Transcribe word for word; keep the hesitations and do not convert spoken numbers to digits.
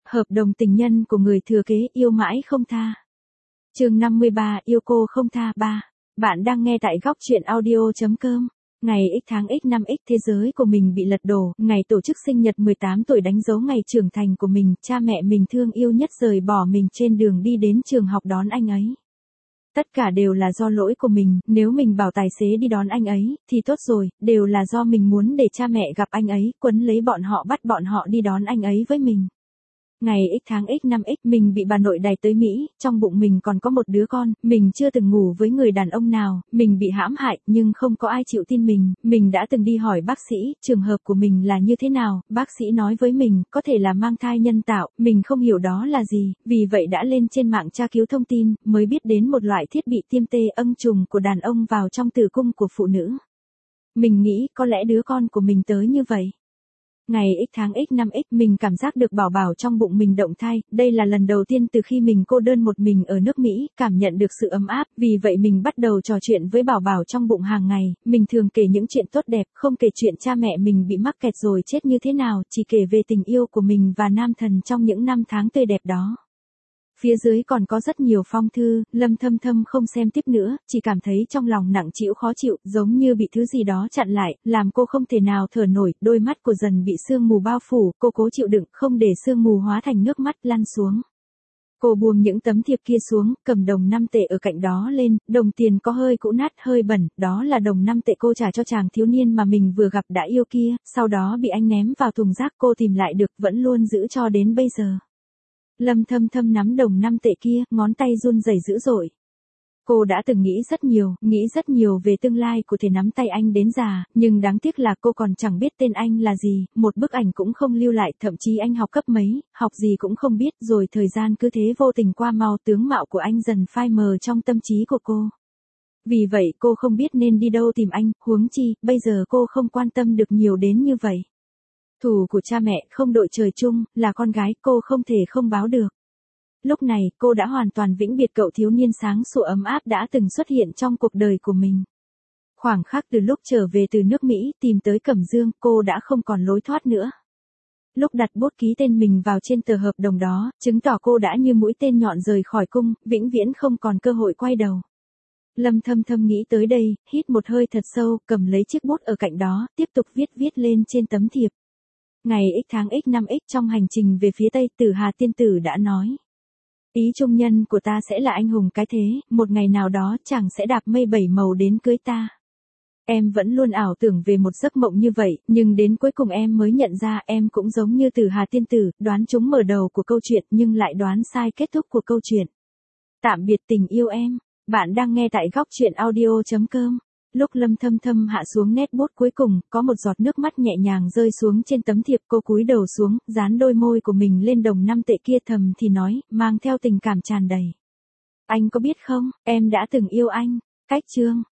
Hợp đồng tình nhân của người thừa kế yêu mãi không tha. Chương năm mươi ba, yêu cô không tha ba. Bạn đang nghe tại góc truyện audio.com. Ngày X tháng X năm X thế giới của mình bị lật đổ, ngày tổ chức sinh nhật mười tám tuổi đánh dấu ngày trưởng thành của mình, cha mẹ mình thương yêu nhất rời bỏ mình trên đường đi đến trường học đón anh ấy. Tất cả đều là do lỗi của mình, nếu mình bảo tài xế đi đón anh ấy, thì tốt rồi, đều là do mình muốn để cha mẹ gặp anh ấy, quấn lấy bọn họ bắt bọn họ đi đón anh ấy với mình. Ngày X tháng X năm X mình bị bà nội đày tới Mỹ, trong bụng mình còn có một đứa con, mình chưa từng ngủ với người đàn ông nào, mình bị hãm hại, nhưng không có ai chịu tin mình, mình đã từng đi hỏi bác sĩ, trường hợp của mình là như thế nào, bác sĩ nói với mình, có thể là mang thai nhân tạo, mình không hiểu đó là gì, vì vậy đã lên trên mạng tra cứu thông tin, mới biết đến một loại thiết bị tiêm tê âm trùng của đàn ông vào trong tử cung của phụ nữ. Mình nghĩ có lẽ đứa con của mình tới như vậy. Ngày X tháng X năm X mình cảm giác được bảo bảo trong bụng mình động thai, đây là lần đầu tiên từ khi mình cô đơn một mình ở nước Mỹ, cảm nhận được sự ấm áp, vì vậy mình bắt đầu trò chuyện với bảo bảo trong bụng hàng ngày, mình thường kể những chuyện tốt đẹp, không kể chuyện cha mẹ mình bị mắc kẹt rồi chết như thế nào, chỉ kể về tình yêu của mình và nam thần trong những năm tháng tươi đẹp đó. Phía dưới còn có rất nhiều phong thư, Lâm Thâm Thâm không xem tiếp nữa, chỉ cảm thấy trong lòng nặng trĩu khó chịu, giống như bị thứ gì đó chặn lại, làm cô không thể nào thở nổi, đôi mắt của dần bị sương mù bao phủ, cô cố chịu đựng, không để sương mù hóa thành nước mắt lăn xuống. Cô buông những tấm thiệp kia xuống, cầm đồng năm tệ ở cạnh đó lên, đồng tiền có hơi cũ nát hơi bẩn, đó là đồng năm tệ cô trả cho chàng thiếu niên mà mình vừa gặp đã yêu kia, sau đó bị anh ném vào thùng rác, cô tìm lại được, vẫn luôn giữ cho đến bây giờ. Lâm Thâm Thâm nắm đồng năm tệ kia, ngón tay run rẩy dữ dội. Cô đã từng nghĩ rất nhiều, nghĩ rất nhiều về tương lai của thể nắm tay anh đến già, nhưng đáng tiếc là cô còn chẳng biết tên anh là gì, một bức ảnh cũng không lưu lại, thậm chí anh học cấp mấy, học gì cũng không biết, rồi thời gian cứ thế vô tình qua mau, tướng mạo của anh dần phai mờ trong tâm trí của cô. Vì vậy cô không biết nên đi đâu tìm anh, huống chi, bây giờ cô không quan tâm được nhiều đến như vậy. Thù của cha mẹ không đội trời chung, là con gái cô không thể không báo được. Lúc này cô đã hoàn toàn vĩnh biệt cậu thiếu niên sáng sủa ấm áp đã từng xuất hiện trong cuộc đời của mình. Khoảng khắc từ lúc trở về từ nước Mỹ tìm tới Cẩm Dương, cô đã không còn lối thoát nữa. Lúc đặt bút ký tên mình vào trên tờ hợp đồng đó, chứng tỏ cô đã như mũi tên nhọn rời khỏi cung, vĩnh viễn không còn cơ hội quay đầu. Lâm Thâm Thâm nghĩ tới đây, hít một hơi thật sâu, cầm lấy chiếc bút ở cạnh đó, tiếp tục viết viết lên trên tấm thiệp. Ngày X tháng X năm X trong hành trình về phía Tây, Tử Hà tiên tử đã nói. Ý trung nhân của ta sẽ là anh hùng cái thế, một ngày nào đó chàng sẽ đạp mây bảy màu đến cưới ta. Em vẫn luôn ảo tưởng về một giấc mộng như vậy, nhưng đến cuối cùng em mới nhận ra em cũng giống như Tử Hà tiên tử, đoán trúng mở đầu của câu chuyện nhưng lại đoán sai kết thúc của câu chuyện. Tạm biệt tình yêu em. Bạn đang nghe tại góc truyện audio.com. Lúc Lâm Thâm Thâm hạ xuống nét bút cuối cùng, có một giọt nước mắt nhẹ nhàng rơi xuống trên tấm thiệp, cô cúi đầu xuống, dán đôi môi của mình lên đồng năm tệ kia, thầm thì nói, mang theo tình cảm tràn đầy. Anh có biết không, em đã từng yêu anh. Cách chương.